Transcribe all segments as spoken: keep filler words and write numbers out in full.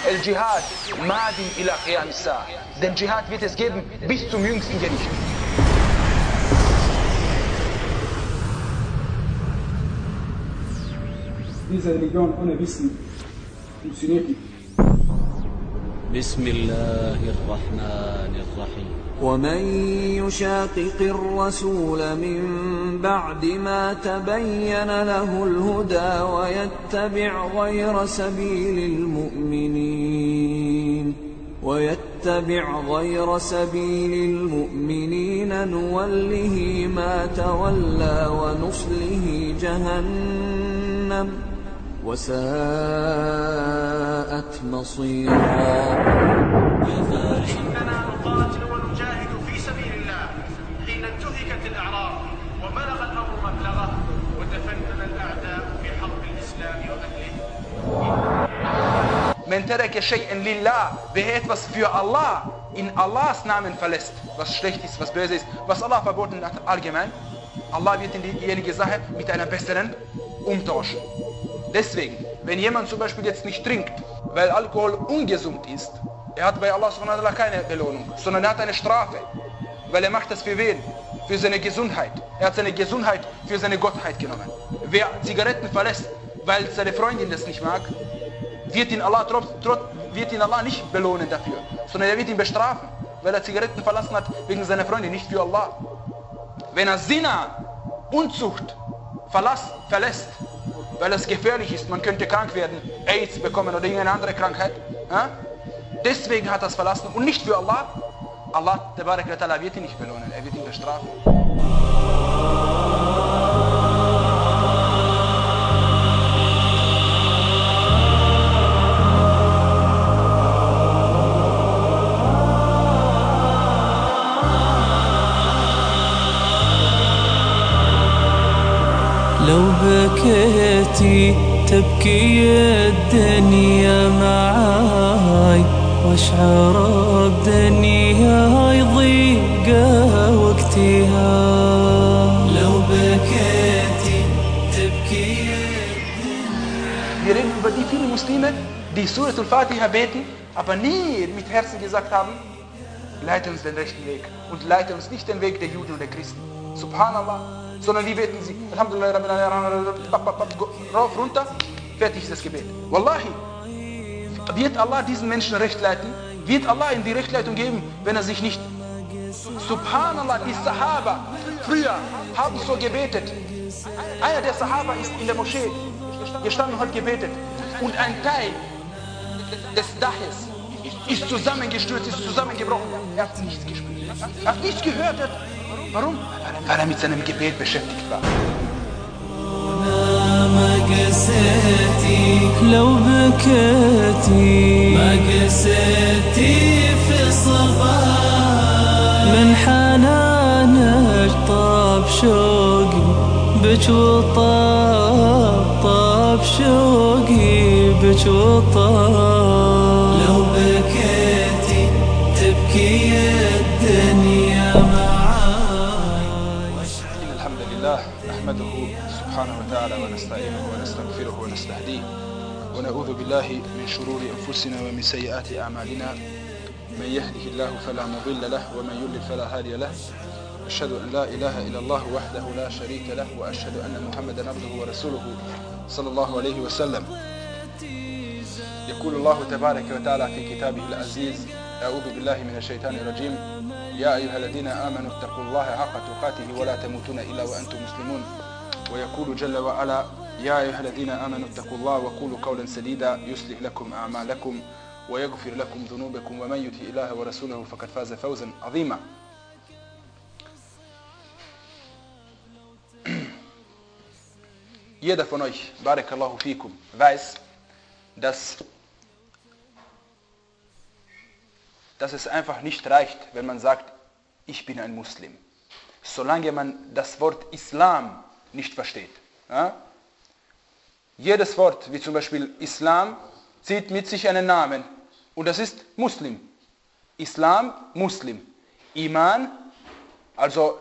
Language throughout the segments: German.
El Jihad, Madin ila Qiyam as-Sa'a. Den Dschihad wird es geben bis zum jüngsten Gericht. Diese Religion ohne Wissen funktioniert nicht. بسم الله الرحمن الرحيم ومن يشاقق الرسول من بعد ما تبين له الهدى ويتبع غير سبيل المؤمنين ويتبع غير سبيل المؤمنين نوله ما تولى ونصله جهنم وساءت مصيرا. إننا نقاتل ونجاهد في سبيل الله حين انتهكت الأعراض وبلغ الأمر مبلغه وتفنن الأعداء في حرب الإسلام وأهله. من ترك شيئا لله, wer etwas für Allah in Allahs Namen verlässt, was schlecht ist, was böse ist, was Allah verboten hat allgemein, Allah wird in diejenige Sache mit einer besseren umtauschen. Deswegen, wenn jemand zum Beispiel jetzt nicht trinkt, weil Alkohol ungesund ist, er hat bei Allah subhanahu wa ta'ala keine Belohnung, sondern er hat eine Strafe, weil er macht das für wen? Für seine Gesundheit. Er hat seine Gesundheit für seine Gottheit genommen. Wer Zigaretten verlässt, weil seine Freundin das nicht mag, wird ihn Allah, trotz, trotz, wird ihn Allah nicht belohnen dafür, sondern er wird ihn bestrafen, weil er Zigaretten verlassen hat wegen seiner Freundin, nicht für Allah. Wenn er Zina, Unzucht verlässt, verlässt, weil es gefährlich ist, man könnte krank werden, AIDS bekommen oder irgendeine andere Krankheit. Ja? Deswegen hat er es verlassen und nicht für Allah. Allah Tabarak wa Ta'ala wird ihn nicht belohnen, er wird ihn bestrafen. لو بكيتي تبكي الدنيا معاي واشعر بدنياي ضيقة وقتها. لو بكيتي تبكي Wir reden über die vielen Muslime, die Surat al-Fatiha beten, aber nie mit Herzen gesagt haben, leite uns den rechten Weg und leite uns nicht den Weg der Juden und der Christen. Subhanallah. Sondern wie beten sie? Alhamdulillah, rauf, runter, fertig ist das Gebet. Wallahi, wird Allah diesen Menschen recht leiten? Wird Allah ihm die Rechtleitung geben, wenn er sich nicht... Subhanallah, die Sahaba früher haben so gebetet. Einer der Sahaba ist in der Moschee gestanden und hat gebetet. Und ein Teil des Daches ist zusammengestürzt, ist zusammengebrochen. Er hat nichts gespürt. Er hat nichts gehört. Warum? Weil er mit seinem Gebet beschäftigt war. ما قسيتي لو بكيتي ما قسيتي في صباح من حنانك طاب شوقي بك وطاب طاب شوقي بك وطاب. لو بكيتي تبكي الدنيا نحمده سبحانه وتعالى ونستعينه ونستغفره ونستهديه ونعوذ بالله من شرور أنفسنا ومن سيئات أعمالنا. من يهده الله فلا مضل له ومن يضلل فلا هادي له. أشهد أن لا إله إلا الله وحده لا شريك له وأشهد أن محمدا عبده ورسوله صلى الله عليه وسلم. يقول الله تبارك وتعالى في كتابه العزيز: أعوذ بالله من الشيطان الرجيم. يا أيها الذين آمنوا اتقوا الله حق تقاته ولا تموتون إلا وأنتم مسلمون. ويقول جل وعلا: يا أيها الذين آمنوا اتقوا الله وقولوا قولا سديدا يصلح لكم أعمالكم ويغفر لكم ذنوبكم ومن يطع الله ورسوله فقد فاز فوزا عظيما. Jeder von euch, Barakallahu fikum, weiß, dass dass es einfach nicht reicht, wenn man sagt, ich bin ein Muslim. Solange man das Wort Islam nicht versteht. Ja? Jedes Wort, wie zum Beispiel Islam, zieht mit sich einen Namen. Und das ist Muslim. Islam, Muslim. Iman, also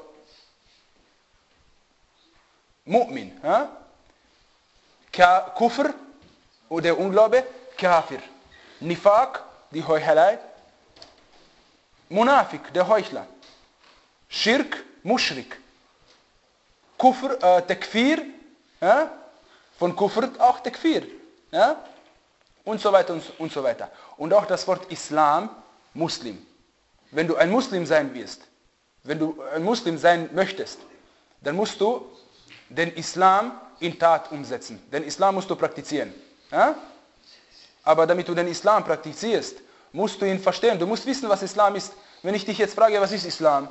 Mu'min. Ja? Kufr, der Unglaube, Kafir. Nifaq, die Heuchelei. Munafik, der Heuchler. Schirk, Muschrik. Kufr, äh, Takfir, ja? Von Kufr auch Takfir. Ja? Und so weiter und, und so weiter. Und auch das Wort Islam, Muslim. Wenn du ein Muslim sein wirst, wenn du ein Muslim sein möchtest, dann musst du den Islam in Tat umsetzen. Den Islam musst du praktizieren. Ja? Aber damit du den Islam praktizierst, musst du ihn verstehen. Du musst wissen, was Islam ist. Wenn ich dich jetzt frage, was ist Islam?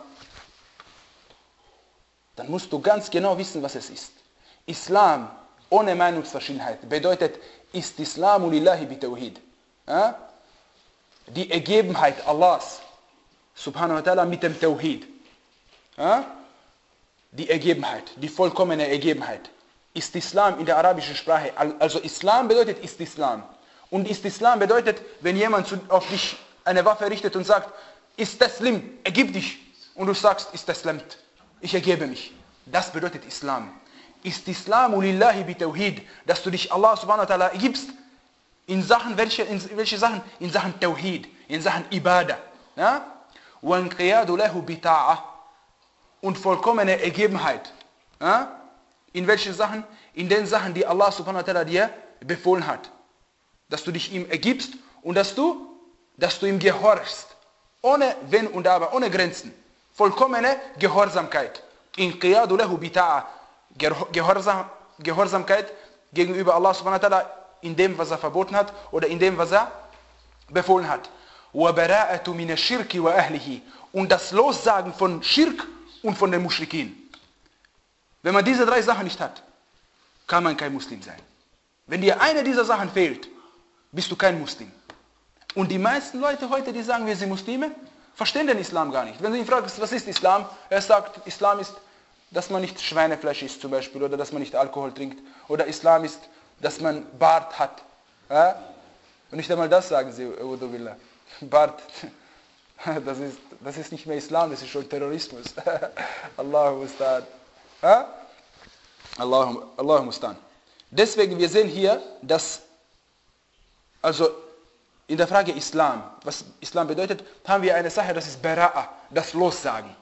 Dann musst du ganz genau wissen, was es ist. Islam ohne Meinungsverschiedenheit bedeutet Istislamu lillahi bitawhid. Ja? Die Ergebenheit Allahs, subhanahu wa ta'ala, mit dem Tawhid. Ja? Die Ergebenheit, die vollkommene Ergebenheit. Ist Islam in der arabischen Sprache. Also Islam bedeutet ist Islam. Und ist Islam bedeutet, wenn jemand auf dich eine Waffe richtet und sagt, ist Taslim, ergib dich. Und du sagst, ist Taslamt, ich ergebe mich. Das bedeutet Islam. Ist Islamu lillahi bitawhid, dass du dich Allah subhanahu wa ta'ala ergibst. In Sachen, welche, in welche Sachen? In Sachen Tawhid, in Sachen Ibadah. Ja? وَانْقِيَادُ لَهُ بِتَاعَةٍ und vollkommene Ergebenheit. Ja? In welche Sachen? In den Sachen, die Allah subhanahu wa ta'ala dir befohlen hat. Dass du dich ihm ergibst und dass du, dass du ihm gehorchst. Ohne Wenn und Aber, ohne Grenzen. Vollkommene Gehorsamkeit. Inqiyadu lahu bita'a. Gehorsam, Gehorsamkeit gegenüber Allah subhanahu wa ta'ala in dem, was er verboten hat oder in dem, was er befohlen hat. وَبَرَاءَةُ مِنَ الشِّرْكِ وَأَهْلِهِ und das Lossagen von Schirk und von den Muschrikin. Wenn man diese drei Sachen nicht hat, kann man kein Muslim sein. Wenn dir eine dieser Sachen fehlt, bist du kein Muslim. Und die meisten Leute heute, die sagen, wir sind Muslime, verstehen den Islam gar nicht. Wenn du ihn fragst, was ist Islam? Er sagt, Islam ist, dass man nicht Schweinefleisch isst zum Beispiel, oder dass man nicht Alkohol trinkt. Oder Islam ist, dass man Bart hat. Ja? Und nicht einmal das sagen sie, Bart, das ist, das ist nicht mehr Islam, das ist schon Terrorismus. Allahu Mustan. Ja? Allahu, Allahu Mustan. Deswegen, wir sehen hier, dass, also in der Frage Islam, was Islam bedeutet, haben wir eine Sache, das ist Bera'a, das Lossagen.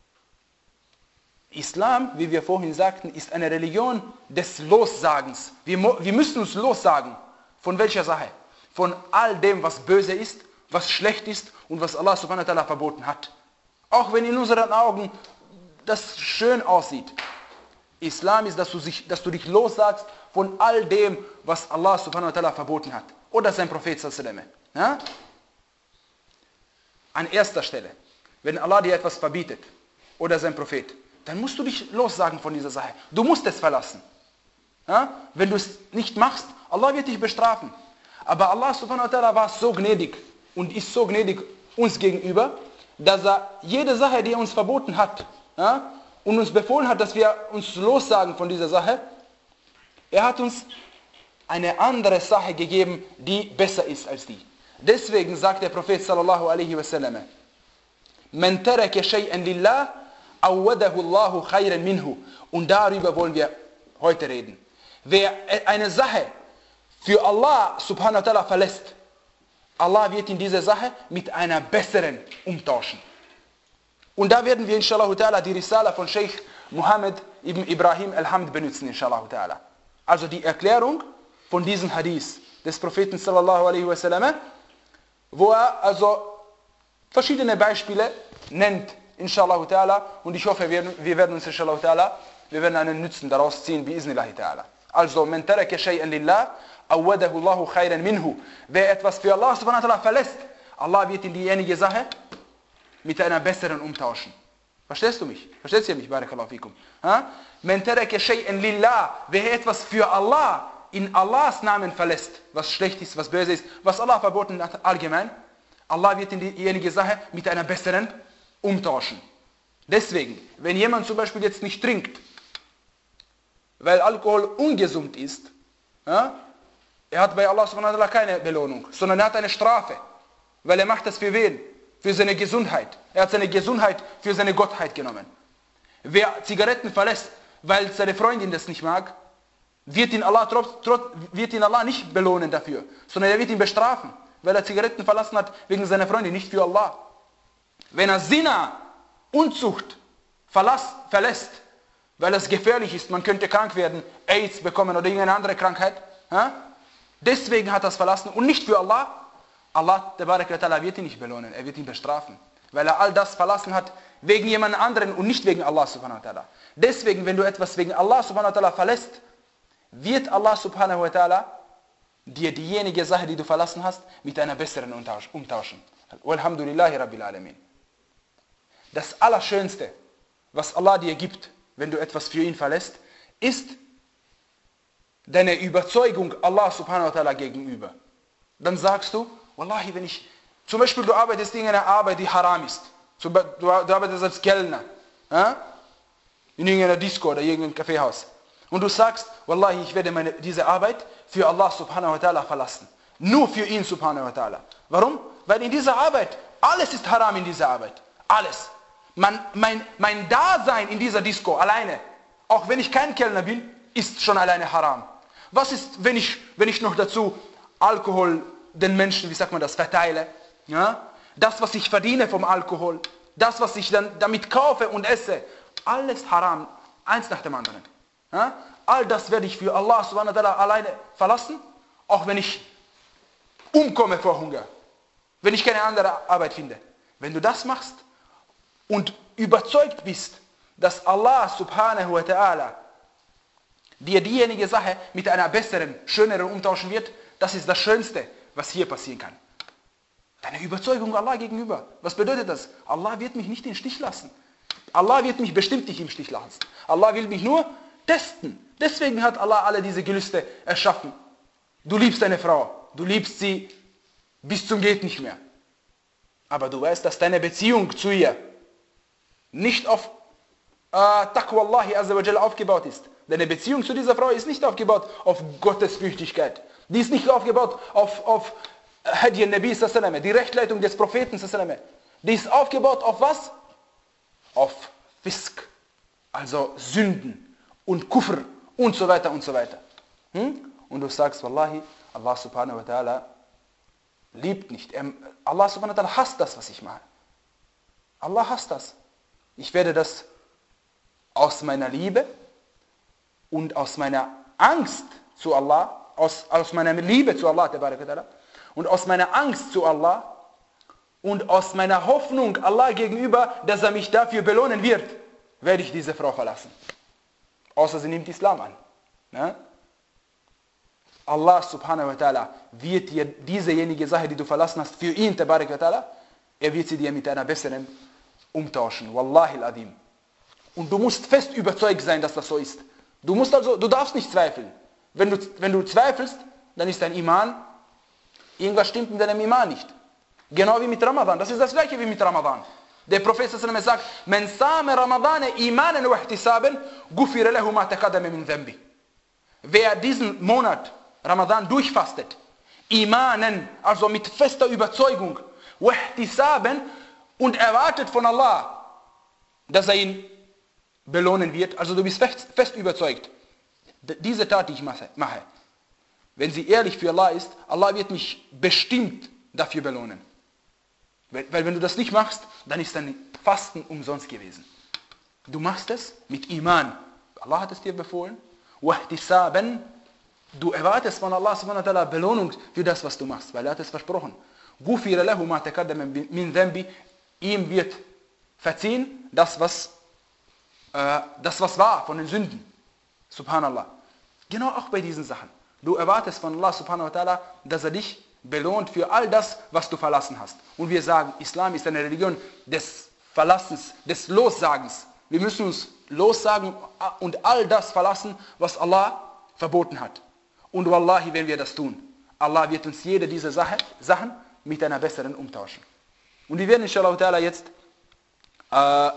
Islam, wie wir vorhin sagten, ist eine Religion des Lossagens. Wir, wir müssen uns lossagen. Von welcher Sache? Von all dem, was böse ist, was schlecht ist und was Allah subhanahu wa ta'ala verboten hat. Auch wenn in unseren Augen das schön aussieht. Islam ist, dass du, sich, dass du dich lossagst von all dem, was Allah subhanahu wa ta'ala verboten hat. Oder sein Prophet sallallahu alaihi wasallam. Ja? An erster Stelle, wenn Allah dir etwas verbietet, oder sein Prophet, dann musst du dich lossagen von dieser Sache. Du musst es verlassen. Ja? Wenn du es nicht machst, Allah wird dich bestrafen. Aber Allah subhanahu wa ta'ala war so gnädig und ist so gnädig uns gegenüber, dass er jede Sache, die er uns verboten hat, ja, und uns befohlen hat, dass wir uns lossagen von dieser Sache, er hat uns eine andere Sache gegeben, die besser ist als die. Deswegen sagt der Prophet sallallahu alaihi wasallam, Man taraka shay'an lillah, awwadahu Allahu khayran minhu. Und darüber wollen wir heute reden. Wer eine Sache für Allah subhanahu wa ta'ala verlässt, Allah wird in dieser Sache mit einer besseren umtauschen. Und da werden wir inshallah ta'ala die Risala von Sheikh Muhammad ibn Ibrahim al-Hamd benutzen, inshallah ta'ala. Also die Erklärung von diesem Hadith des Propheten sallallahu alaihi wasallam, wo er also verschiedene Beispiele nennt, inshallah ta'ala, und ich hoffe, wir, wir werden uns inshallah ta'ala, wir werden einen Nutzen daraus ziehen, bi'iznillahi ta'ala. Also, man taraka shay'an lillah, awwadahu Allahu khayran minhu. Wer etwas für Allah subhanahu wa ta'ala verlässt, Allah wird in diejenige Sache mit einer besseren umtauschen. Verstehst du mich? Verstehst du mich? Barakallahu fikum. Man taraka shay'an lillah. Wer etwas für Allah in Allahs Namen verlässt, was schlecht ist, was böse ist, was Allah verboten hat allgemein, Allah wird in diejenige Sache mit einer besseren umtauschen. Deswegen, wenn jemand zum Beispiel jetzt nicht trinkt, weil Alkohol ungesund ist, ja, er hat bei Allah subhanahu wa ta'ala keine Belohnung, sondern er hat eine Strafe, weil er macht das für wen? Für seine Gesundheit. Er hat seine Gesundheit für seine Gottheit genommen. Wer Zigaretten verlässt, weil seine Freundin das nicht mag, wird ihn Allah, trotz, trotz, wird ihn Allah nicht belohnen dafür, sondern er wird ihn bestrafen. weil er Zigaretten verlassen hat wegen seiner Freundin, nicht für Allah. Wenn er Zina, Unzucht verlass, verlässt, weil es gefährlich ist, man könnte krank werden, AIDS bekommen oder irgendeine andere Krankheit, ja? Deswegen hat er es verlassen und nicht für Allah. Allah wird ihn nicht belohnen, er wird ihn bestrafen, weil er all das verlassen hat wegen jemand anderen und nicht wegen Allah subhanahu wa ta'ala. Deswegen, wenn du etwas wegen Allah subhanahu wa ta'ala verlässt, wird Allah subhanahu wa ta'ala dir diejenige Sache, die du verlassen hast, mit einer besseren umtauschen. Walhamdulillahi Rabbil Alamin. Das Allerschönste, was Allah dir gibt, wenn du etwas für ihn verlässt, ist deine Überzeugung Allah subhanahu wa ta'ala gegenüber. Dann sagst du, Wallahi, wenn ich, zum Beispiel du arbeitest in einer Arbeit, die haram ist, du, du arbeitest als Kellner, ja? In irgendeiner Disco oder irgendeinem Kaffeehaus, und du sagst, Wallahi, ich werde meine, diese Arbeit für Allah subhanahu wa ta'ala verlassen. Nur für ihn subhanahu wa ta'ala. Warum? Weil in dieser Arbeit, alles ist haram in dieser Arbeit. Alles. Man, mein, mein Dasein in dieser Disco alleine, auch wenn ich kein Kellner bin, ist schon alleine haram. Was ist, wenn ich, wenn ich noch dazu Alkohol den Menschen, wie sagt man das, verteile? Ja? Das, was ich verdiene vom Alkohol, das, was ich dann damit kaufe und esse, alles haram, eins nach dem anderen. Ja? All das werde ich für Allah subhanahu wa ta'ala alleine verlassen, auch wenn ich umkomme vor Hunger, wenn ich keine andere Arbeit finde. Wenn du das machst und überzeugt bist, dass Allah subhanahu wa ta'ala dir diejenige Sache mit einer besseren, schöneren umtauschen wird, das ist das Schönste, was hier passieren kann. Deine Überzeugung Allah gegenüber. Was bedeutet das? Allah wird mich nicht im Stich lassen. Allah wird mich bestimmt nicht im Stich lassen. Allah will mich nur testen. Deswegen hat Allah alle diese Gelüste erschaffen. Du liebst deine Frau. Du liebst sie bis zum geht nicht mehr. Aber du weißt, dass deine Beziehung zu ihr nicht auf äh, Taqwa Allahi azza wa jalla aufgebaut ist. Deine Beziehung zu dieser Frau ist nicht aufgebaut auf Gottesfürchtigkeit. Die ist nicht aufgebaut auf, auf Hadi al-Nabi sallallahu alaihi wasallam, die Rechtleitung des Propheten sallallahu alaihi wasallam. Die ist aufgebaut auf was? Auf Fisk, also Sünden und Kufr und so weiter und so weiter. Hm? Und du sagst, Wallahi, Allah subhanahu wa ta'ala liebt nicht. Allah subhanahu wa ta'ala hasst das, was ich mache. Allah hasst das. Ich werde das aus meiner Liebe und aus meiner Angst zu Allah, aus, aus meiner Liebe zu Allah und aus meiner Angst zu Allah und aus meiner Hoffnung Allah gegenüber, dass er mich dafür belohnen wird, werde ich diese Frau verlassen. Außer sie nimmt Islam an. Ne? Allah subhanahu wa ta'ala wird dir diesejenige Sache, die du verlassen hast, für ihn, tabarak wa ta'ala, er wird sie dir mit einer besseren umtauschen. Wallahi al-Adim. Und du musst fest überzeugt sein, dass das so ist. Du musst also, du darfst nicht zweifeln. Wenn du, wenn du zweifelst, dann ist dein Iman, irgendwas stimmt mit deinem Iman nicht. Genau wie mit Ramadan. Das ist das gleiche wie mit Ramadan. Der Prophet sallallahu alaihi wasallam sagt, "Man sama Ramadan imanan wa ihtisaban, ghufira lahu ma taqaddama min dhanbi." Wer diesen Monat Ramadan durchfastet, Imanen, also mit fester Überzeugung, wa ihtisaban, und erwartet von Allah, dass er ihn belohnen wird, also du bist fest, fest überzeugt, diese Tat, die ich mache, wenn sie ehrlich für Allah ist, Allah wird mich bestimmt dafür belohnen. Weil, weil wenn du das nicht machst, dann ist dein Fasten umsonst gewesen. Du machst es mit Iman. Allah hat es dir befohlen. Wahtisaben, du erwartest von Allah subhanahu wa ta'ala Belohnung für das, was du machst, weil er hat es versprochen. Ghufira lahu ma taqaddama min dhanbi, ihm wird verziehen, das was, äh, das was war von den Sünden. Subhanallah. Genau auch bei diesen Sachen. Du erwartest von Allah subhanahu wa ta'ala, dass er dich belohnt für all das, was du verlassen hast. Und wir sagen, Islam ist eine Religion des Verlassens, des Lossagens. Wir müssen uns lossagen und all das verlassen, was Allah verboten hat. Und Wallahi, wenn wir das tun, Allah wird uns jede dieser Sache, Sachen mit einer besseren umtauschen. Und wir werden inshallah ta'ala jetzt, äh,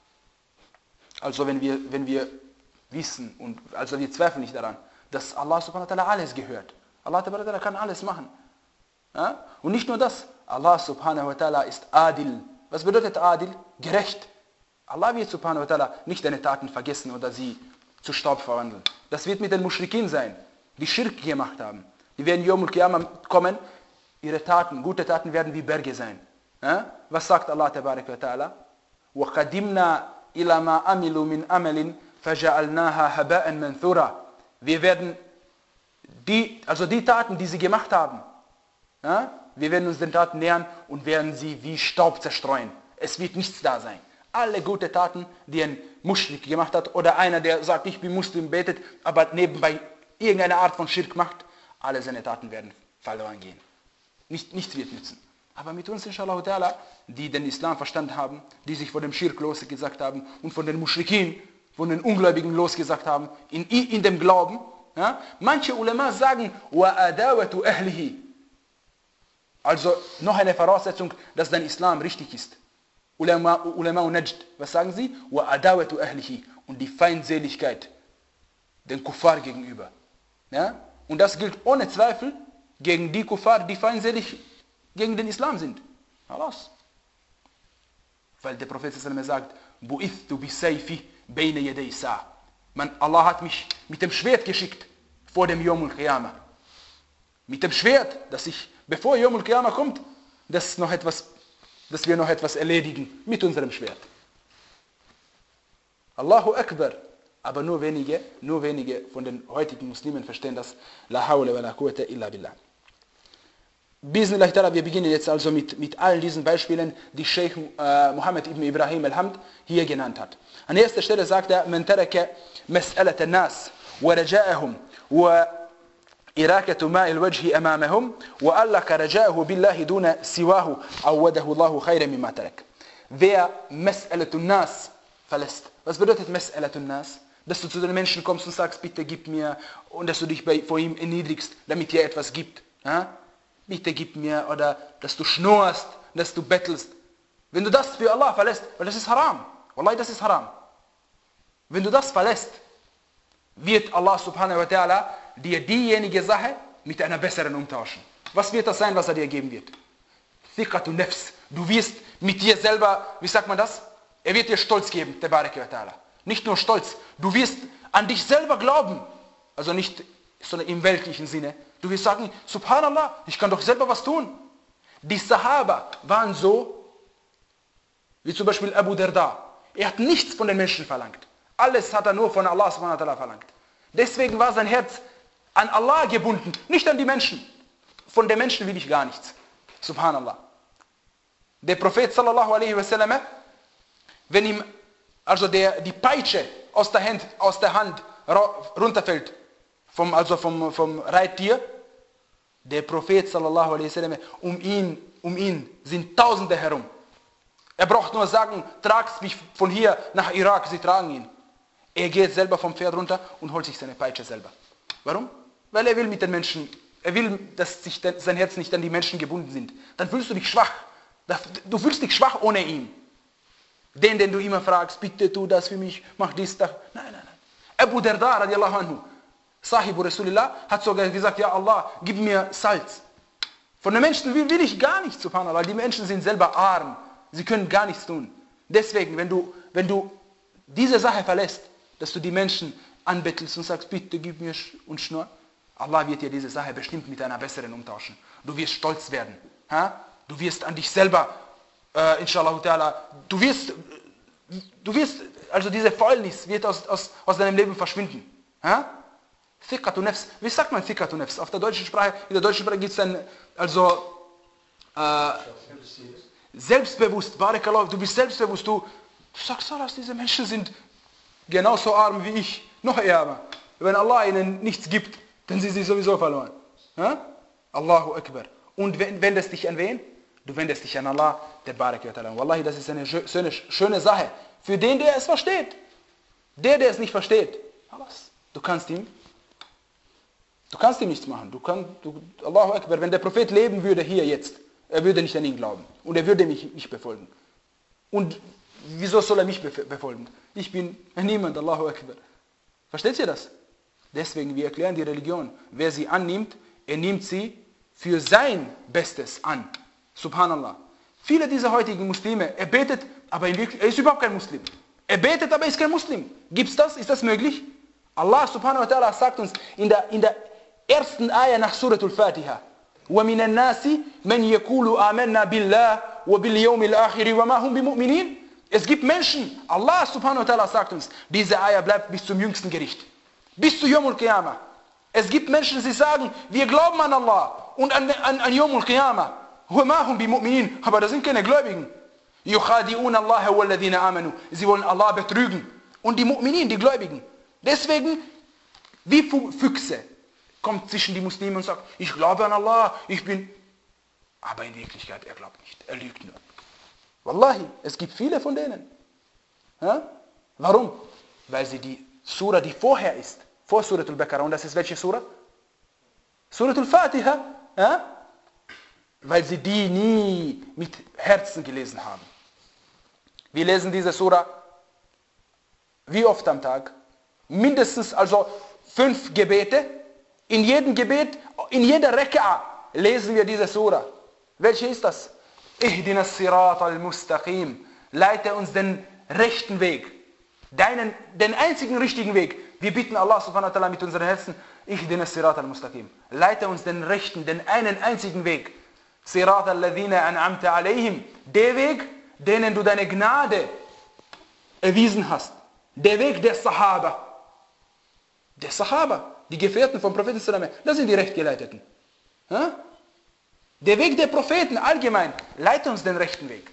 also wenn wir, wenn wir wissen, und also wir zweifeln nicht daran, dass Allah subhanahu wa ta'ala alles gehört. Allah ta'ala kann alles machen. Ja? Und nicht nur das, Allah subhanahu wa ta'ala ist Adil. Was bedeutet Adil? Gerecht. Allah wird subhanahu wa ta'ala nicht deine Taten vergessen oder sie zu Staub verwandeln. Das wird mit den Muschrikin sein, die Schirk gemacht haben. Die werden Yawm al-Qiyamah kommen ihre Taten, gute Taten werden wie Berge sein. Ja? Was sagt Allah tabarak wa ta'ala? وَقَدِمْنَا إِلَى مَا أَمِلُوا مِنْ أَمَلٍ فَجَعَلْنَاهَا هَبَاءً مَنْثُورًا. Wir werden die, also die Taten, die sie gemacht haben, ja? Wir werden uns den Taten nähern und werden sie wie Staub zerstreuen. Es wird nichts da sein. Alle gute Taten, die ein Muschrik gemacht hat oder einer, der sagt, ich bin Muslim, betet, aber nebenbei irgendeine Art von Schirk macht, alle seine Taten werden verloren gehen. Nicht, nichts wird nützen. Aber mit uns, inshallah, die den Islam verstanden haben, die sich von dem Schirk losgesagt haben und von den Muschrikin, von den Ungläubigen losgesagt haben, in, in dem Glauben. Ja? Manche Ulama sagen, وَأَدَاوَةُ أَهْلِهِ. Also noch eine Voraussetzung, dass dein Islam richtig ist. Ulama, Ulama und Najd, was sagen sie? وَأَدَاوَةُ أَهْلِهِ. Und die Feindseligkeit den Kuffar gegenüber. Ja? Und das gilt ohne Zweifel gegen die Kuffar, die feindselig gegen den Islam sind. Alles. Weil der Prophet sagt, Bu'ithtu bisayfi bayna yaday sa'. Man, Allah hat mich mit dem Schwert geschickt vor dem Yawm al-Qiyamah. Mit dem Schwert, dass ich, bevor Yawm al-Qiyamah kommt, dass, noch etwas, dass wir noch etwas erledigen mit unserem Schwert. Allahu Akbar. Aber nur wenige, nur wenige von den heutigen Muslimen verstehen das. La hawla wa la quwwata illa billah. Bismillah ta'ala, wir beginnen jetzt also mit, mit allen diesen Beispielen, die Sheikh äh, Muhammad ibn Ibrahim al-Hamd hier genannt hat. An erster Stelle sagt er, man taraka mas'alat an-nas wa raja'ahum wa irakatu ma'il wajhi amamahum wa allaka raja'ahu billahi duna siwahu awwadahu Allahu khayran mimma tarak. Wer mas'alat an-nas verlässt. Was bedeutet mas'alat an-nas? Dass du zu den Menschen kommst und sagst, bitte gib mir, und dass du dich bei, vor ihm erniedrigst, damit er etwas gibt. Ja? Bitte gib mir, oder dass du schnurrst, dass du bettelst. Wenn du das für Allah verlässt, weil das ist haram. Wallahi, das ist haram. Wenn du das verlässt, wird Allah subhanahu wa ta'ala dir diejenige Sache mit einer besseren umtauschen. Was wird das sein, was er dir geben wird? Thiqatu nafs. Du wirst mit dir selber, wie sagt man das? Er wird dir Stolz geben, tabarak wa ta'ala. Nicht nur Stolz, du wirst an dich selber glauben. Also nicht sondern im weltlichen Sinne. Du wirst sagen, Subhanallah, ich kann doch selber was tun. Die Sahaba waren so, wie zum Beispiel Abu Darda. Er hat nichts von den Menschen verlangt. Alles hat er nur von Allah subhanahu wa ta'ala verlangt. Deswegen war sein Herz an Allah gebunden, nicht an die Menschen. Von den Menschen will ich gar nichts. Subhanallah. Der Prophet sallallahu alaihi wasallam, wenn ihm also der, die Peitsche aus der Hand, aus der Hand runterfällt, vom, also vom, vom Reittier, der Prophet sallallahu alaihi wasallam, um ihn, um ihn sind Tausende herum. Er braucht nur sagen, tragst mich von hier nach Irak, sie tragen ihn. Er geht selber vom Pferd runter und holt sich seine Peitsche selber. Warum? Weil er will mit den Menschen, er will, dass sich sein Herz nicht an die Menschen gebunden sind. Dann fühlst du dich schwach. Du fühlst dich schwach ohne ihn. Den, den du immer fragst, bitte tu das für mich, mach dies, das. Nein, nein, nein. Abu Darda radiallahu anhu, Sahibu Rasulillah, hat sogar gesagt, ja Allah, gib mir Salz. Von den Menschen will, will ich gar nichts, subhanallah. Die Menschen sind selber arm. Sie können gar nichts tun. Deswegen, wenn du, wenn du diese Sache verlässt, dass du die Menschen anbettelst und sagst, bitte gib mir und Schnur, Allah wird dir diese Sache bestimmt mit einer besseren umtauschen. Du wirst stolz werden. Ha? Du wirst an dich selber, äh, inshallah ta'ala, du wirst, du wirst, also diese Fäulnis wird aus, aus, aus deinem Leben verschwinden. Ha? Thiqatu nafs. Wie sagt man Thiqatu nafs? Auf der deutschen Sprache, in der deutschen Sprache gibt es ein, also, äh, selbstbewusst, Barakallah, du bist selbstbewusst, du, du sagst so, dass diese Menschen sind genauso arm wie ich, noch ärmer. Wenn Allah ihnen nichts gibt, dann sind sie sowieso verloren. Ja? Allahu Akbar. Und wendest dich an wen? Du wendest dich an Allah, der Barak wa ta'ala. Wallahi, das ist eine schöne, schöne Sache. Für den, der es versteht. Der, der es nicht versteht, alles. Du kannst ihm, du kannst ihm nichts machen. Du kannst, du, Allahu Akbar, wenn der Prophet leben würde hier jetzt, er würde nicht an ihn glauben. Und er würde mich nicht befolgen. Und wieso soll er mich befolgen? Ich bin niemand, Allahu Akbar. Versteht ihr das? Deswegen, wir erklären die Religion. Wer sie annimmt, er nimmt sie für sein Bestes an. Subhanallah. Viele dieser heutigen Muslime, er betet, aber in Wirklichkeit, er ist überhaupt kein Muslim. Er betet, aber er ist kein Muslim. Gibt's das? Ist das möglich? Allah subhanahu wa ta'ala sagt uns in der, in der ersten Ayah nach Suratul Fatiha, وَمِنَ النَّاسِ مَنْ يَقُولُ آمَنَّا بِاللَّهِ وَبِالْيَوْمِ الْآخِرِ وَمَا هُمْ بِمُؤْمِنِينَ. Es gibt Menschen, Allah subhanahu wa ta'ala sagt uns, diese Eier bleibt bis zum jüngsten Gericht. Bis zu Yawmul Qiyamah. Es gibt Menschen, die sagen, wir glauben an Allah und an, an, an Yawmul Qiyamah. وَمَا هُمْ بِمُؤْمِنِينَ. Aber das sind keine Gläubigen. يُخَادِعُونَ اللَّهَ وَالَّذِينَ آمَنُوا. Sie wollen Allah betrügen. Und die Mu'minin, die Gläubigen. Deswegen, wie Füchse, kommt zwischen die Muslime und sagt, ich glaube an Allah, ich bin... Aber in Wirklichkeit, er glaubt nicht, er lügt nur. Wallahi, es gibt viele von denen. Ja? Warum? Weil sie die Sura, die vorher ist, vor Surat al-Baqarah, und das ist welche Sura? Surat al-Fatiha. Ja? Weil sie die nie mit Herzen gelesen haben. Wir lesen diese Sura wie oft am Tag? Mindestens also fünf Gebete. In jedem Gebet, in jeder Reka'a lesen wir diese Sura. Welche ist das? Ihdina as-Sirat al-Mustaqim. Leite uns den rechten Weg. Deinen, den einzigen richtigen Weg. Wir bitten Allah subhanahu wa ta'ala mit unseren Herzen, Ihdina as-Sirat al-Mustaqim. Leite uns den rechten, den einen einzigen Weg. Sirat al-Ladhina an'amta alayhim. Der Weg, denen du deine Gnade erwiesen hast. Der Weg der Sahaba. Der Sahaba, die Gefährten vom Propheten, das sind die Rechtgeleiteten. Ja? Der Weg der Propheten allgemein, leite uns den rechten Weg.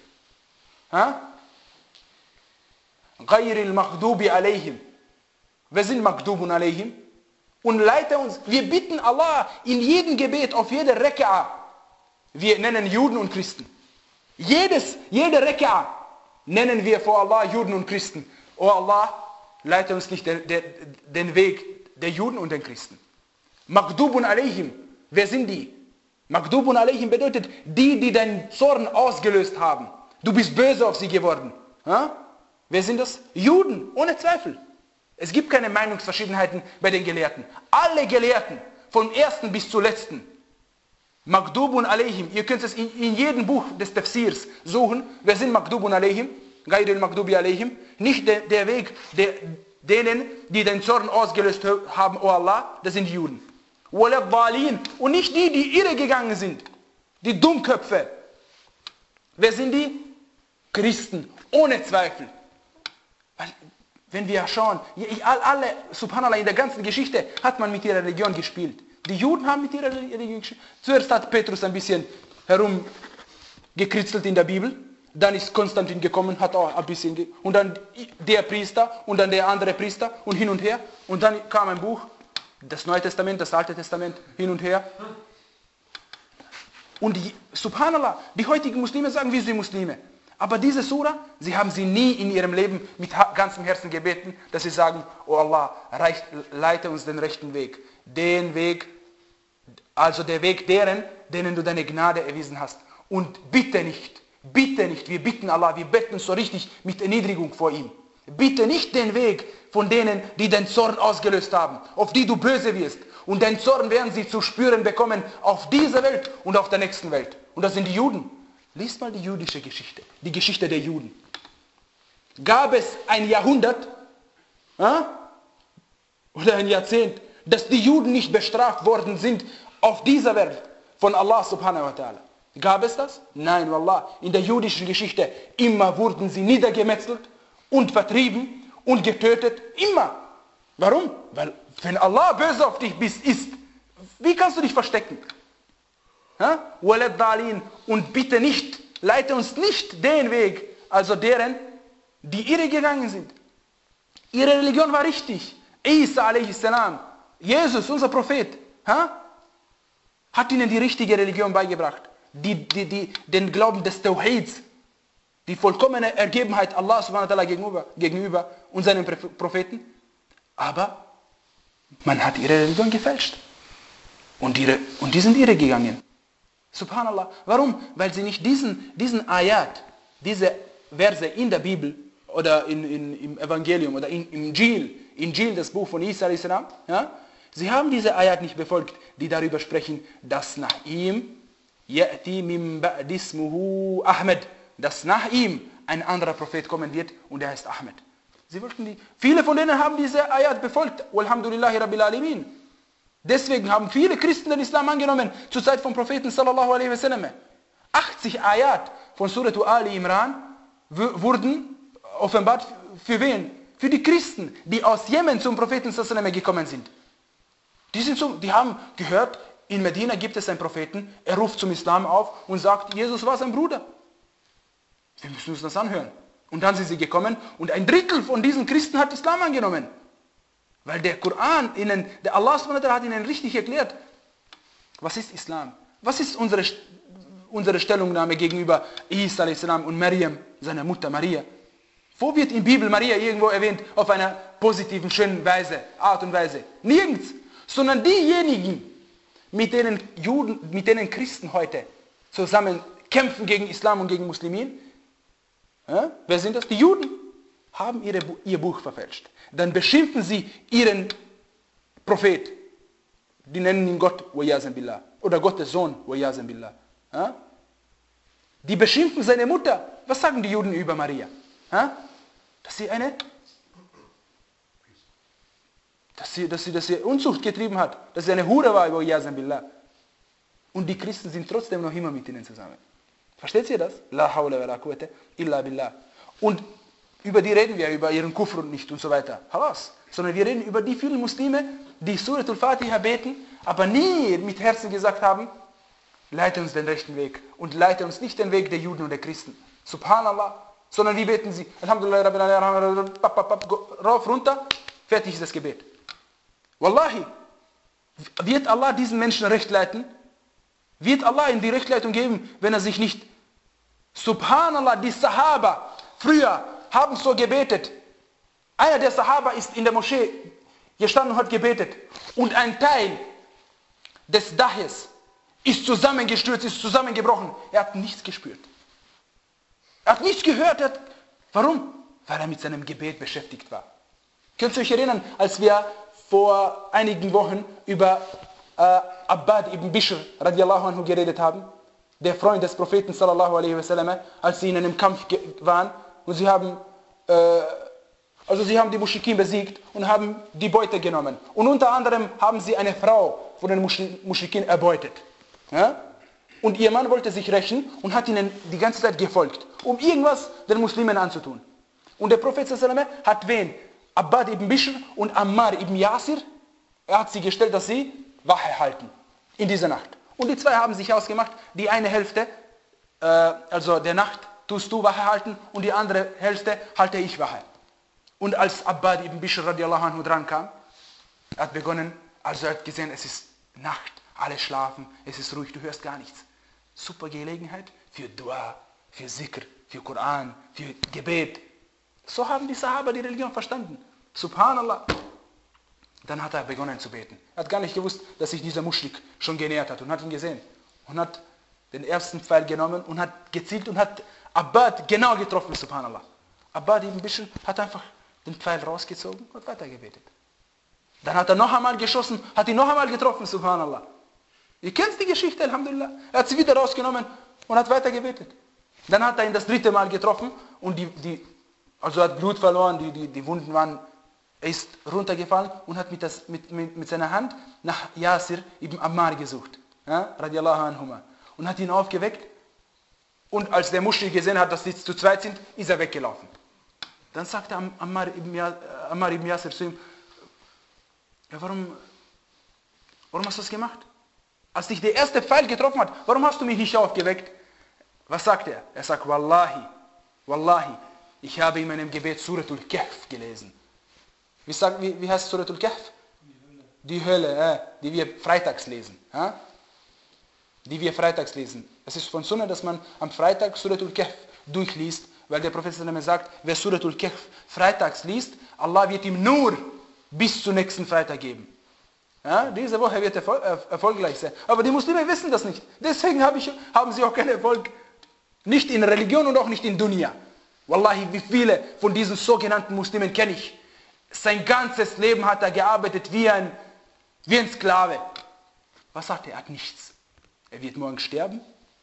Ghayril Maghdubi alayhim. Wer sind Maghdubun alayhim? Und leite uns, wir bitten Allah in jedem Gebet, auf jeder Reka'a. Wir nennen Juden und Christen. Jedes, jede Reka'a nennen wir vor Allah Juden und Christen. Oh Allah, leite uns nicht den, den, den Weg der Juden und den Christen. Maghdubun alayhim. Wer sind die? Maghdubun alayhim bedeutet, die, die deinen Zorn ausgelöst haben. Du bist böse auf sie geworden. Ha? Wer sind das? Juden, ohne Zweifel. Es gibt keine Meinungsverschiedenheiten bei den Gelehrten. Alle Gelehrten, vom ersten bis zum letzten. Maghdubun alayhim. Ihr könnt es in, in jedem Buch des Tafsirs suchen. Wer sind Maghdubun alayhim? Ghayril Maghdubi alayhim. Nicht der, der Weg der, denen, die den Zorn ausgelöst haben, oh Allah, das sind die Juden. Und nicht die, die irre gegangen sind. Die Dummköpfe. Wer sind die? Christen, ohne Zweifel. Weil, wenn wir schauen, alle, subhanallah, in der ganzen Geschichte hat man mit ihrer Religion gespielt. Die Juden haben mit ihrer Religion gespielt. Zuerst hat Petrus ein bisschen herumgekritzelt in der Bibel. Dann ist Konstantin gekommen, hat auch ein bisschen, ge und dann der Priester und dann der andere Priester und hin und her. Und dann kam ein Buch, das Neue Testament, das Alte Testament, hin und her. Und die, subhanallah, die heutigen Muslime sagen, wir sind Muslime. Aber diese Sura, sie haben sie nie in ihrem Leben mit ganzem Herzen gebeten, dass sie sagen, oh Allah, reich, leite uns den rechten Weg. Den Weg, also der Weg deren, denen du deine Gnade erwiesen hast. Und bitte nicht, bitte nicht, wir bitten Allah, wir beten so richtig mit Erniedrigung vor ihm. Bitte nicht den Weg von denen, die den Zorn ausgelöst haben, auf die du böse wirst. Und den Zorn werden sie zu spüren bekommen auf dieser Welt und auf der nächsten Welt. Und das sind die Juden. Lies mal die jüdische Geschichte, die Geschichte der Juden. Gab es ein Jahrhundert äh, oder ein Jahrzehnt, dass die Juden nicht bestraft worden sind auf dieser Welt von Allah subhanahu wa ta'ala? Gab es das? Nein, wallah. In der jüdischen Geschichte immer wurden sie niedergemetzelt und vertrieben und getötet. Immer. Warum? Weil wenn Allah böse auf dich ist, wie kannst du dich verstecken? Und bitte nicht, leite uns nicht den Weg, also deren, die irre gegangen sind. Ihre Religion war richtig. Isa a.s., Jesus, unser Prophet, hat ihnen die richtige Religion beigebracht. Die, die, die, den Glauben des Tawhids, die vollkommene Ergebenheit Allah subhanahu wa ta'ala gegenüber, gegenüber und seinen Propheten. Aber man hat ihre Religion gefälscht. Und, ihre, und die sind irre gegangen. Subhanallah. Warum? Weil sie nicht diesen, diesen Ayat, diese Verse in der Bibel oder in, in, im Evangelium oder in, im Injil, Injil, das Buch von Isa a.s., ja, sie haben diese Ayat nicht befolgt, die darüber sprechen, dass nach ihm Ya'ti min ba'di ismuhu Ahmed, dass nach ihm ein anderer Prophet kommen wird und er heißt Ahmed. Sie wollten die, viele von denen haben diese Ayat befolgt. Walhamdulillahi Rabbil Alamin. Deswegen haben viele Christen den Islam angenommen, zur Zeit vom Propheten sallallahu alaihi wasallam. achtzig Ayat von Surah Ali Imran wurden offenbart für wen? Für die Christen, die aus Jemen zum Propheten sallallahu alaihi wasallam gekommen sind. Die, sind so, die haben gehört, in Medina gibt es einen Propheten, er ruft zum Islam auf und sagt, Jesus war sein Bruder. Wir müssen uns das anhören. Und dann sind sie gekommen und ein Drittel von diesen Christen hat Islam angenommen. Weil der Koran ihnen, der Allah subhanahu wa ta'ala hat ihnen richtig erklärt, was ist Islam? Was ist unsere, unsere Stellungnahme gegenüber Isa a.s. und Maryam, seiner Mutter Maria? Wo wird in der Bibel Maria irgendwo erwähnt auf einer positiven, schönen Weise, Art und Weise? Nirgends. Sondern diejenigen, mit denen Juden, mit denen Christen heute zusammen kämpfen gegen Islam und gegen Muslimin, ja, wer sind das? Die Juden haben ihre, ihr Buch verfälscht. Dann beschimpfen sie ihren Prophet. Die nennen ihn Gott, billah, oder Gottes Sohn, billah. Ja? Die beschimpfen seine Mutter. Was sagen die Juden über Maria? Ja? Dass sie eine dass sie, dass, sie, dass sie Unzucht getrieben hat, dass sie eine Hure war, billah. Und die Christen sind trotzdem noch immer mit ihnen zusammen. Versteht ihr das? La hawla wa la quwwata illa billah. Und über die reden wir, über ihren Kufr und nicht und so weiter. Halas. Sondern wir reden über die vielen Muslime, die Suratul Fatiha beten, aber nie mit Herzen gesagt haben, leite uns den rechten Weg und leite uns nicht den Weg der Juden und der Christen. Subhanallah. Sondern wie beten sie? Alhamdulillah, Rabbil Alamin, rauf, runter, fertig ist das Gebet. Wallahi, wird Allah diesen Menschen recht leiten? Wird Allah ihm die Rechtleitung geben, wenn er sich nicht... Subhanallah, die Sahaba früher haben so gebetet. Einer der Sahaba ist in der Moschee gestanden und hat gebetet. Und ein Teil des Daches ist zusammengestürzt, ist zusammengebrochen. Er hat nichts gespürt. Er hat nichts gehört. Er hat, warum? Weil er mit seinem Gebet beschäftigt war. Könnt ihr euch erinnern, als wir vor einigen Wochen über äh, Abbad ibn Bishr radiallahu anhu geredet haben, der Freund des Propheten sallallahu alaihi wasallam, als sie in einem Kampf waren und sie haben, äh, also sie haben die Muschrikin besiegt und haben die Beute genommen. Und unter anderem haben sie eine Frau von den Muschrikin erbeutet. Ja? Und ihr Mann wollte sich rächen und hat ihnen die ganze Zeit gefolgt, um irgendwas den Muslimen anzutun. Und der Prophet sallallahu alaihi wasallam hat wen? Abbad ibn Bishr und Ammar ibn Yasir, er hat sie gestellt, dass sie Wache halten in dieser Nacht. Und die zwei haben sich ausgemacht, die eine Hälfte, äh, also der Nacht, tust du Wache halten und die andere Hälfte halte ich Wache. Und als Abbad ibn Bishr radiallahu anhu dran kam, er hat begonnen, also er hat gesehen, es ist Nacht, alle schlafen, es ist ruhig, du hörst gar nichts. Super Gelegenheit für Dua, für Zikr, für Koran, für Gebet. So haben die Sahaba die Religion verstanden. Subhanallah. Dann hat er begonnen zu beten. Er hat gar nicht gewusst, dass sich dieser Muschrik schon genähert hat und hat ihn gesehen. Und hat den ersten Pfeil genommen und hat gezielt und hat Abbad genau getroffen, subhanallah. Abbad ibn Bishr hat einfach den Pfeil rausgezogen und weitergebetet. Dann hat er noch einmal geschossen, hat ihn noch einmal getroffen, subhanallah. Ihr kennt die Geschichte, alhamdulillah. Er hat sie wieder rausgenommen und hat weitergebetet. Dann hat er ihn das dritte Mal getroffen und die, die also hat Blut verloren, die, die, die Wunden waren, er ist runtergefallen und hat mit, das, mit, mit, mit seiner Hand nach Yasir ibn Ammar gesucht, ja, radiallahu anhuma, und hat ihn aufgeweckt. Und als der Muschrik gesehen hat, dass sie zu zweit sind, ist er weggelaufen. Dann sagte Ammar ibn, Ammar ibn Yasir zu ihm, ja, warum, warum hast du das gemacht? Als dich der erste Pfeil getroffen hat, warum hast du mich nicht aufgeweckt? Was sagt er? Er sagt, Wallahi, Wallahi, ich habe in meinem Gebet Suratul Kahf gelesen. Wie, sagt, wie, wie heißt Suratul Kahf? Die Hölle, äh, die wir freitags lesen. Äh? Die wir freitags lesen. Es ist von Sunna, dass man am Freitag Suratul Kahf durchliest, weil der Prophet sagt, wer Suratul Kahf freitags liest, Allah wird ihm nur bis zum nächsten Freitag geben. Ja? Diese Woche wird er erfolgreich sein. Aber die Muslime wissen das nicht. Deswegen hab ich, haben sie auch keinen Erfolg. Nicht in Religion und auch nicht in Dunya. Wallahi, wie viele von diesen sogenannten Muslimen kenne ich. Sein ganzes Leben hat er gearbeitet wie ein, wie ein Sklave. Was sagt er? Er hat nichts. Er wird morgen sterben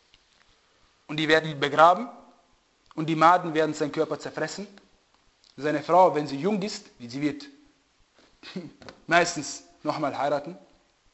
und die werden ihn begraben und die Maden werden seinen Körper zerfressen. Seine Frau, wenn sie jung ist, sie wird meistens nochmal heiraten.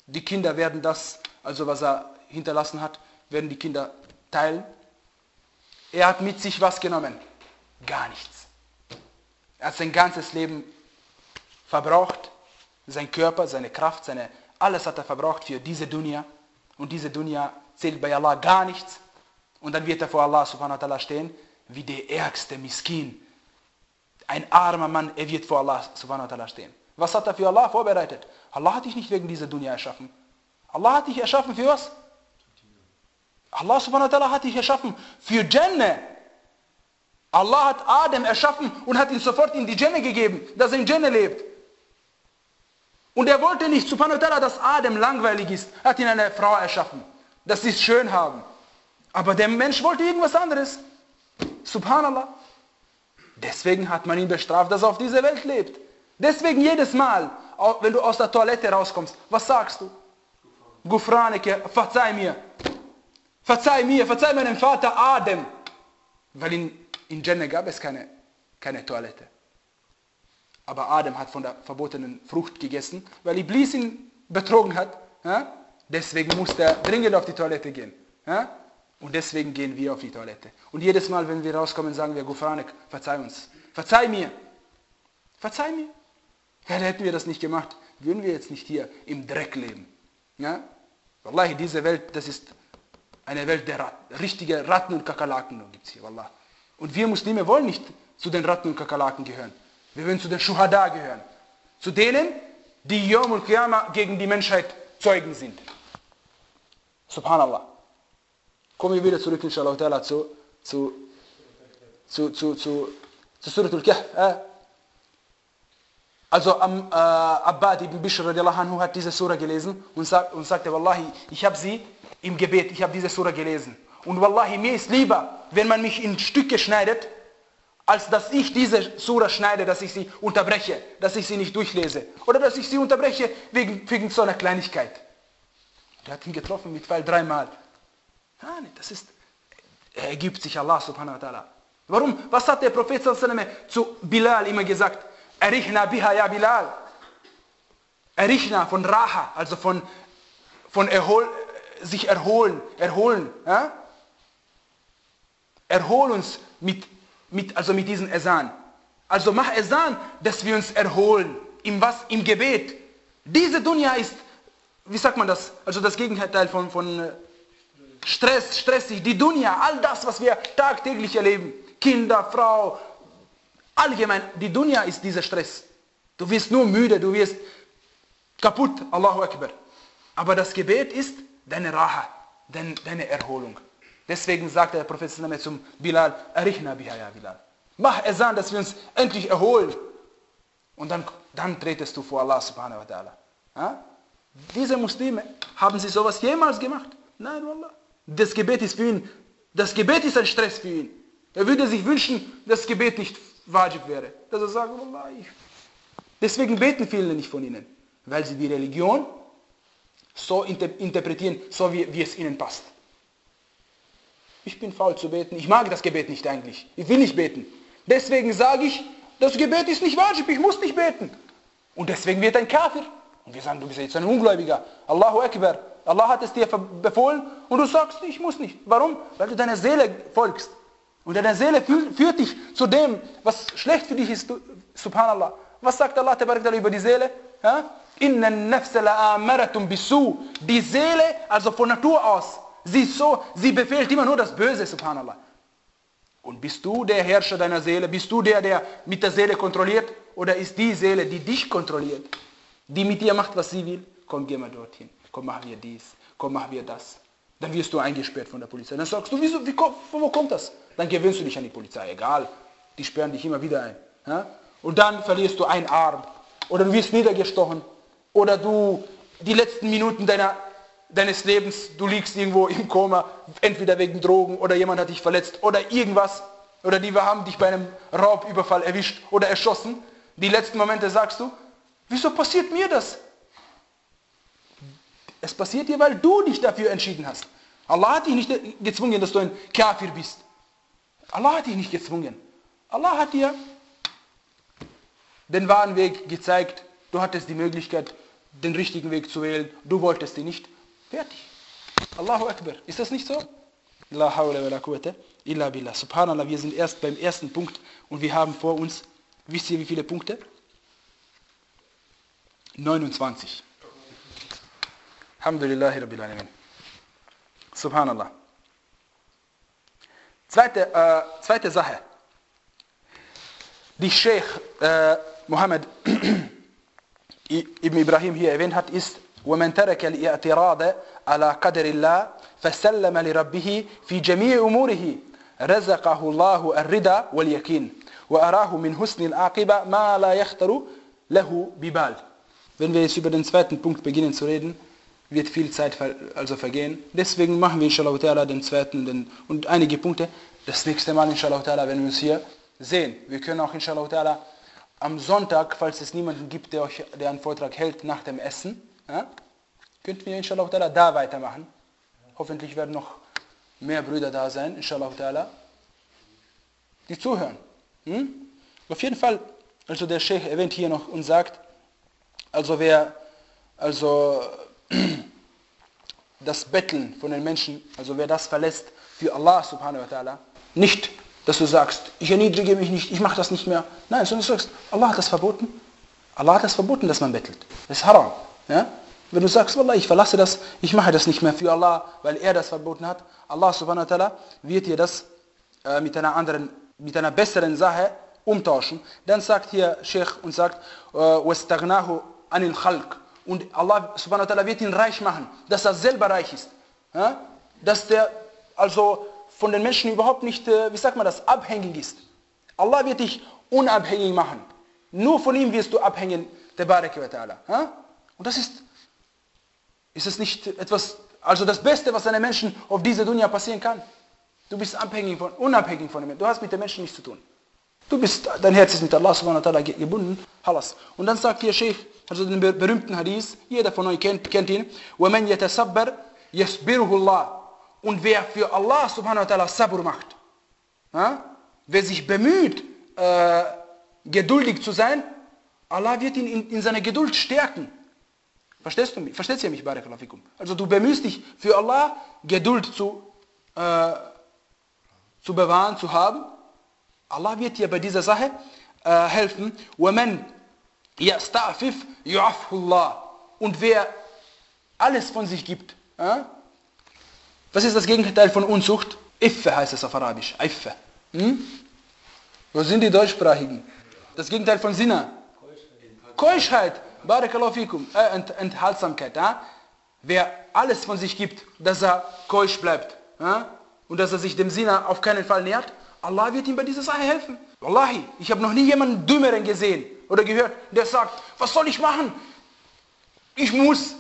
Die Kinder werden das, also was er hinterlassen hat, werden die Kinder teilen. Er hat mit sich was genommen? Gar nichts. Er hat sein ganzes Leben verbraucht, sein Körper, seine Kraft, seine, alles hat er verbraucht für diese Dunya. Und diese Dunya zählt bei Allah gar nichts. Und dann wird er vor Allah subhanahu wa ta'ala stehen, wie der ärgste Miskin. Ein armer Mann, er wird vor Allah subhanahu wa ta'ala stehen. Was hat er für Allah vorbereitet? Allah hat dich nicht wegen dieser Dunya erschaffen. Allah hat dich erschaffen für was? Allah subhanahu wa ta'ala hat dich erschaffen für Jannah. Allah hat Adam erschaffen und hat ihn sofort in die Jannah gegeben, dass er in Jannah lebt. Und er wollte nicht, subhanahu wa ta'ala, dass Adam langweilig ist. Er hat ihn eine Frau erschaffen, dass sie es schön haben. Aber der Mensch wollte irgendwas anderes. Subhanallah. Deswegen hat man ihn bestraft, dass er auf dieser Welt lebt. Deswegen jedes Mal, wenn du aus der Toilette rauskommst, was sagst du? Gufraneke, verzeih mir. Verzeih mir, verzeih meinem Vater Adam. Weil in, in Jannah gab es keine, keine Toilette. Aber Adam hat von der verbotenen Frucht gegessen, weil Iblis ihn betrogen hat. Ja? Deswegen musste er dringend auf die Toilette gehen. Ja? Und deswegen gehen wir auf die Toilette. Und jedes Mal, wenn wir rauskommen, sagen wir, Gufranek, verzeih uns. Verzeih mir. Verzeih mir. Ja, hätten wir das nicht gemacht, würden wir jetzt nicht hier im Dreck leben. Ja? Wallahi, diese Welt, das ist eine Welt der Ratten. Richtige Ratten und Kakerlaken gibt es hier, Wallah. Und wir Muslime wollen nicht zu den Ratten und Kakerlaken gehören. Wir wollen zu den Shuhada gehören. Zu denen, die Yawm al-Qiyamah gegen die Menschheit Zeugen sind. Subhanallah. Kommen wir wieder zurück, inshallah ta'ala, zu, zu, zu, zu, zu, zu Surat al-Kahf. Äh? Also um, äh, Abbad ibn Bishr radiallahu anhu hat diese Surah gelesen und, sag, und sagte, Wallahi, ich habe sie im Gebet, ich habe diese Surah gelesen. Und Wallahi, mir ist lieber, wenn man mich in Stücke schneidet, als dass ich diese Surah schneide, dass ich sie unterbreche, dass ich sie nicht durchlese. Oder dass ich sie unterbreche wegen, wegen so einer Kleinigkeit. Der hat ihn getroffen mit Pfeil dreimal. Ja, das ist, er ergibt sich Allah subhanahu wa ta'ala. Warum? Was hat der Prophet zu Bilal immer gesagt? Erichna biha ya Bilal. Erichna von Raha, also von, von erhol, sich erholen, erholen. Ja? Erhol uns mit, mit, also mit diesem Esan. Also mach Esan, dass wir uns erholen. Im was? Im Gebet. Diese Dunya ist, wie sagt man das? Also das Gegenteil von, von Stress, stressig. Die Dunya, all das, was wir tagtäglich erleben. Kinder, Frau, allgemein, die Dunya ist dieser Stress. Du wirst nur müde, du wirst kaputt, Allahu Akbar. Aber das Gebet ist deine Raha, deine, deine Erholung. Deswegen sagt der Prophet zum Bilal, Arichna biha ya Bilal. Mach Esan, dass wir uns endlich erholen. Und dann, dann tretest du vor Allah subhanahu wa ta'ala. Ja? Diese Muslime, haben sie sowas jemals gemacht? Nein, Wallah. Das Gebet ist für ihn, das Gebet ist ein Stress für ihn. Er würde sich wünschen, dass das Gebet nicht wajib wäre. Dass er sagt, Wallah, ich. Deswegen beten viele nicht von ihnen. Weil sie die Religion so inter- interpretieren, so wie, wie es ihnen passt. Ich bin faul zu beten. Ich mag das Gebet nicht eigentlich. Ich will nicht beten. Deswegen sage ich, das Gebet ist nicht wajib, ich muss nicht beten. Und deswegen wird ein Kafir. Und wir sagen, du bist jetzt ein Ungläubiger. Allahu Akbar. Allah hat es dir befohlen und du sagst, ich muss nicht. Warum? Weil du deiner Seele folgst. Und deine Seele führt dich zu dem, was schlecht für dich ist. Subhanallah. Was sagt Allah über die Seele? Inna an-nafsa la'amaratun bisu. Die Seele, also von Natur aus, sie, so, sie befehlt immer nur das Böse, subhanallah. Und bist du der Herrscher deiner Seele? Bist du der, der mit der Seele kontrolliert? Oder ist die Seele, die dich kontrolliert, die mit dir macht, was sie will? Komm, geh mal dorthin. Komm, mach wir dies. Komm, mach wir das. Dann wirst du eingesperrt von der Polizei. Dann sagst du, wieso, wie, wo kommt das? Dann gewöhnst du dich an die Polizei. Egal, die sperren dich immer wieder ein. Ja? Und dann verlierst du einen Arm. Oder du wirst niedergestochen. Oder du, die letzten Minuten deiner, deines Lebens, du liegst irgendwo im Koma, entweder wegen Drogen oder jemand hat dich verletzt oder irgendwas. Oder die haben dich bei einem Raubüberfall erwischt oder erschossen. Die letzten Momente sagst du, wieso passiert mir das? Es passiert dir, weil du dich dafür entschieden hast. Allah hat dich nicht gezwungen, dass du ein Kafir bist. Allah hat dich nicht gezwungen. Allah hat dir den wahren Weg gezeigt. Du hattest die Möglichkeit, den richtigen Weg zu wählen. Du wolltest ihn nicht. Fertig. Allahu Akbar. Ist das nicht so? La hawla wa la quwwata illa billah. Subhanallah, wir sind erst beim ersten Punkt und wir haben vor uns, wisst ihr wie viele Punkte? neunundzwanzig. Alhamdulillahi Rabbil Alamin. Subhanallah. Zweite, äh, zweite Sache, die Sheikh äh, Mohammed Ibn Ibrahim hier erwähnt hat, ist وَمَنْ تَرَكَ الْإِعْتِرَاضَ عَلَى قَدْرِ اللَّهِ فَسَلَّمَ لِرَبِّهِ فِي جَمِيعِ أُمُورِهِ رَزَقَهُ اللَّهُ الرِّضَى وَالْيَقِينَ وَأَرَاهُ مِنْ حُسْنِ الْعَاقِبَةِ مَا لَا يَخْطَرُ لَهُ بِبَالٍ. Wenn wir jetzt über den zweiten Punkt beginnen zu reden, wird viel Zeit also vergehen. Deswegen machen wir inshallah ta'ala den zweiten den, und einige Punkte das nächste Mal inshallah ta'ala, wenn wir uns hier sehen. Wir können auch inshallah ta'ala am Sonntag, falls es niemanden gibt, der euch der einen Vortrag hält nach dem Essen, ja, könnten wir inshallah ta'ala da weitermachen. Hoffentlich werden noch mehr Brüder da sein, inshallah ta'ala, die zuhören. Hm? Auf jeden Fall, also der Sheikh erwähnt hier noch und sagt, also wer also das Betteln von den Menschen, also wer das verlässt für Allah subhanahu wa ta'ala, nicht, dass du sagst, ich erniedrige mich nicht, ich mache das nicht mehr. Nein, sondern du sagst, Allah hat das verboten. Allah hat das verboten, dass man bettelt. Das ist haram. Ja? Wenn du sagst, Wallah, ich verlasse das, ich mache das nicht mehr für Allah, weil er das verboten hat, Allah subhanahu wa ta'ala wird dir das äh, mit einer anderen, mit einer besseren Sache umtauschen. Dann sagt hier Sheikh und sagt, وَاسْتَغْنَاهُ عَنِ الْخَلْقِ. Und Allah subhanahu wa ta'ala wird ihn reich machen, dass er selber reich ist. Ja? Dass der also von den Menschen überhaupt nicht, wie sagt man das, abhängig ist. Allah wird dich unabhängig machen. Nur von ihm wirst du abhängen, Tabaraka wa ta'ala. Ja? Und das ist, ist es nicht etwas, also das Beste, was einem Menschen auf dieser Dunya passieren kann. Du bist abhängig von, unabhängig von dem Menschen. Du hast mit den Menschen nichts zu tun. Du bist, dein Herz ist mit Allah subhanahu wa ta'ala gebunden. Halas. Und dann sagt hier Sheikh, also den berühmten Hadith, jeder von euch kennt, kennt ihn, وَمَنْ يَتَسَبَّرْ يَسْبِرُهُ اللَّهُ. Und wer für Allah subhanahu wa ta'ala Sabr macht, ja? Wer sich bemüht, äh, geduldig zu sein, Allah wird ihn in, in seiner Geduld stärken. Verstehst du mich? Verstehst du mich, Barakallahu fikum? Also du bemühst dich für Allah, Geduld zu, äh, zu bewahren, zu haben. Allah wird dir bei dieser Sache äh, helfen. وَمَنْ يَسْتَعْفِفْ يُعَفْهُ اللَّهُ. Und wer alles von sich gibt. Äh? Was ist das Gegenteil von Unzucht? Iffe heißt es auf Arabisch. Iffe. Hm? Wo sind die Deutschsprachigen? Das Gegenteil von Zina. Keuschheit. Barakallahu fikum. Äh, Ent, Enthaltsamkeit. Äh? Wer alles von sich gibt, dass er keusch bleibt. Äh? Und dass er sich dem Zina auf keinen Fall nähert. Allah wird ihm bei dieser Sache helfen. Wallahi, ich habe noch nie jemanden Dümmeren gesehen oder gehört, der sagt, was soll ich machen? Ich muss.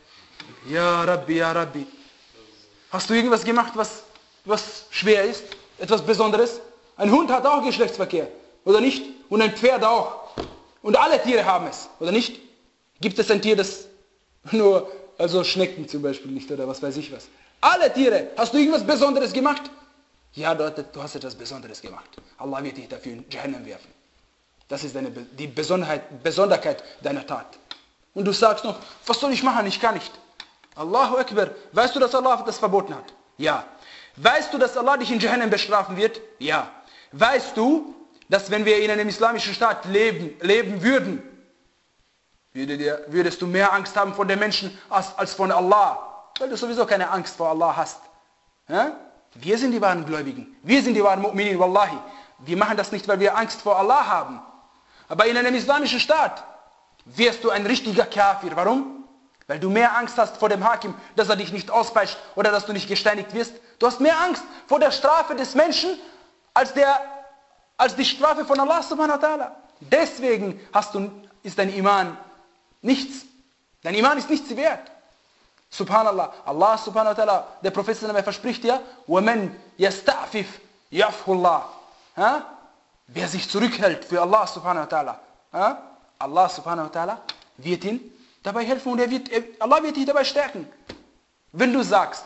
Ja Rabbi, ja Rabbi. Hast du irgendwas gemacht, was, was schwer ist? Etwas Besonderes? Ein Hund hat auch Geschlechtsverkehr, oder nicht? Und ein Pferd auch. Und alle Tiere haben es, oder nicht? Gibt es ein Tier, das nur, also Schnecken zum Beispiel nicht, oder was weiß ich was. Alle Tiere. Hast du irgendwas Besonderes gemacht? Ja, du hast etwas Besonderes gemacht. Allah wird dich dafür in Jahannam werfen. Das ist deine, die Besonderheit, Besonderheit deiner Tat. Und du sagst noch, was soll ich machen? Ich kann nicht. Allahu Akbar. Weißt du, dass Allah das verboten hat? Ja. Weißt du, dass Allah dich in Jahannam bestrafen wird? Ja. Weißt du, dass wenn wir in einem islamischen Staat leben, leben würden, würde dir, würdest du mehr Angst haben vor den Menschen als, als von Allah? Weil du sowieso keine Angst vor Allah hast. Ja? Wir sind die wahren Gläubigen. Wir sind die wahren Mu'minin, Wallahi. Wir machen das nicht, weil wir Angst vor Allah haben. Aber in einem islamischen Staat wirst du ein richtiger Kafir. Warum? Weil du mehr Angst hast vor dem Hakim, dass er dich nicht auspeitscht oder dass du nicht gesteinigt wirst. Du hast mehr Angst vor der Strafe des Menschen als, der, als die Strafe von Allah subhanahu wa ta'ala. Deswegen hast du, ist dein Iman nichts. Dein Iman ist nichts wert. Subhanallah, Allah subhanahu wa ta'ala, der Prophet verspricht ja, وَمَنْ يَسْتَعْفِفْ يَعْفُ اللَّهُ. Wer sich zurückhält für Allah subhanahu wa ta'ala, Allah subhanahu wa ta'ala wird ihn dabei helfen und er wird, Allah wird dich dabei stärken. Wenn du sagst,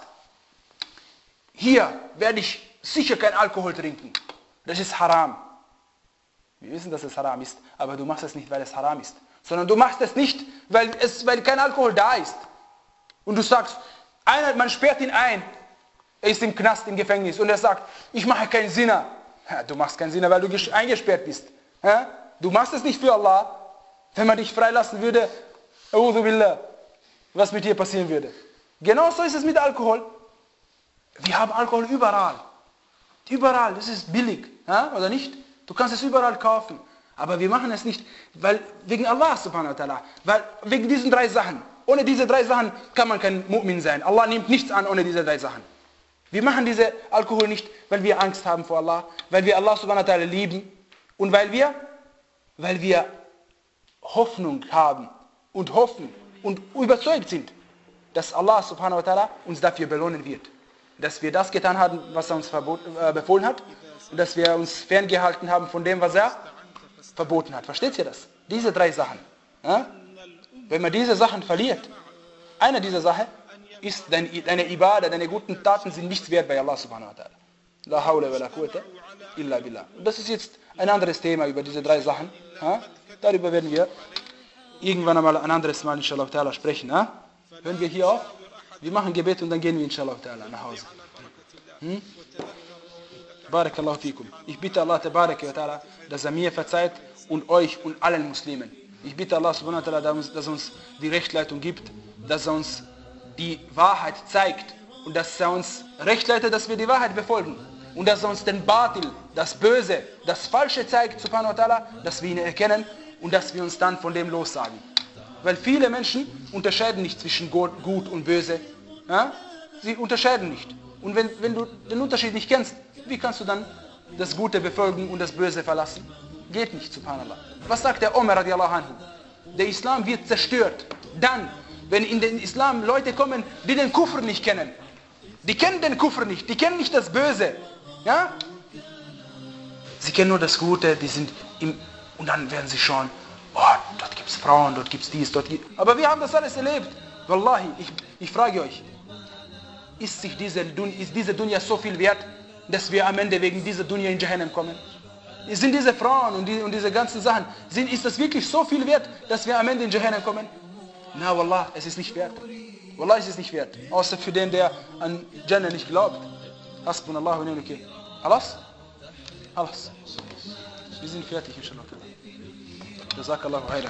hier werde ich sicher kein Alkohol trinken, das ist haram. Wir wissen, dass es haram ist, aber du machst es nicht, weil es haram ist. Sondern du machst es nicht, weil, es, weil kein Alkohol da ist. Und du sagst, einer, man sperrt ihn ein, er ist im Knast, im Gefängnis und er sagt, ich mache keinen Sinner. Ja, du machst keinen Sinner, weil du eingesperrt bist. Ja? Du machst es nicht für Allah. Wenn man dich freilassen würde, A'udhu Billah, was mit dir passieren würde. Genauso ist es mit Alkohol. Wir haben Alkohol überall. Überall, das ist billig, ja? Oder nicht? Du kannst es überall kaufen. Aber wir machen es nicht, weil wegen Allah subhanahu wa ta'ala. Weil wegen diesen drei Sachen. Ohne diese drei Sachen kann man kein Mu'min sein. Allah nimmt nichts an ohne diese drei Sachen. Wir machen diese Alkohol nicht, weil wir Angst haben vor Allah, weil wir Allah subhanahu wa ta'ala lieben und weil wir, weil wir Hoffnung haben und hoffen und überzeugt sind, dass Allah subhanahu wa ta'ala uns dafür belohnen wird. Dass wir das getan haben, was er uns verboten, äh, befohlen hat und dass wir uns ferngehalten haben von dem, was er verboten hat. Versteht ihr das? Diese drei Sachen. Ja? Wenn man diese Sachen verliert, eine dieser Sachen ist, deine, deine Ibadah, deine guten Taten sind nichts wert bei Allah subhanahu wa ta'ala. La hawla wa la quwwata illa billah. Das ist jetzt ein anderes Thema über diese drei Sachen. Ja? Darüber werden wir irgendwann einmal ein anderes Mal inshallah ta'ala sprechen. Ja? Hören wir hier auf? Wir machen Gebet und dann gehen wir inshallah ta'ala nach Hause. Hm? Barakallahu fikum. Ich bitte Allah tabaraka wa ta'ala, dass er mir verzeiht und euch und allen Muslimen. Ich bitte Allah subhanahu wa ta'ala, dass er uns die Rechtleitung gibt, dass er uns die Wahrheit zeigt und dass er uns recht leitet, dass wir die Wahrheit befolgen. Und dass er uns den Batil, das Böse, das Falsche zeigt, subhanahu wa ta'ala, dass wir ihn erkennen und dass wir uns dann von dem lossagen. Weil viele Menschen unterscheiden nicht zwischen Gut und Böse. Ja? Sie unterscheiden nicht. Und wenn, wenn du den Unterschied nicht kennst, wie kannst du dann das Gute befolgen und das Böse verlassen? Geht nicht, subhanallah. Was sagt der Umar radiallahu anhu? Der Islam wird zerstört. Dann, wenn in den Islam Leute kommen, die den Kufr nicht kennen. Die kennen den Kufr nicht, die kennen nicht das Böse. Ja? Sie kennen nur das Gute, die sind im, und dann werden sie schon, oh, dort gibt es Frauen, dort gibt es dies, dort gibt es... Aber wir haben das alles erlebt. Wallahi, ich, ich frage euch, ist, sich diese, ist diese Dunya so viel wert, dass wir am Ende wegen dieser Dunya in Jahannam kommen? Sind diese Frauen und, die, und diese ganzen Sachen, sind, ist das wirklich so viel wert, dass wir am Ende in Jahannam kommen? Na, Wallah, es ist nicht wert. Wallah, es ist nicht wert. Außer für den, der an Jannah nicht glaubt. Hasbunallahu wa ni'mal wakeel. Alles? Alles. Wir sind fertig, inshallah. Jazakallahu khairan.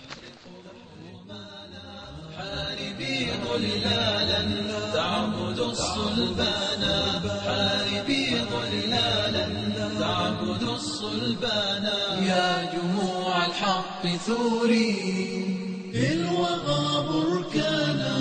حاربي ظلالا تعبد الصلبانا حاربي ظلالا تعبد الصلبانا يا جموع الحق ثوري بالوغى بركانا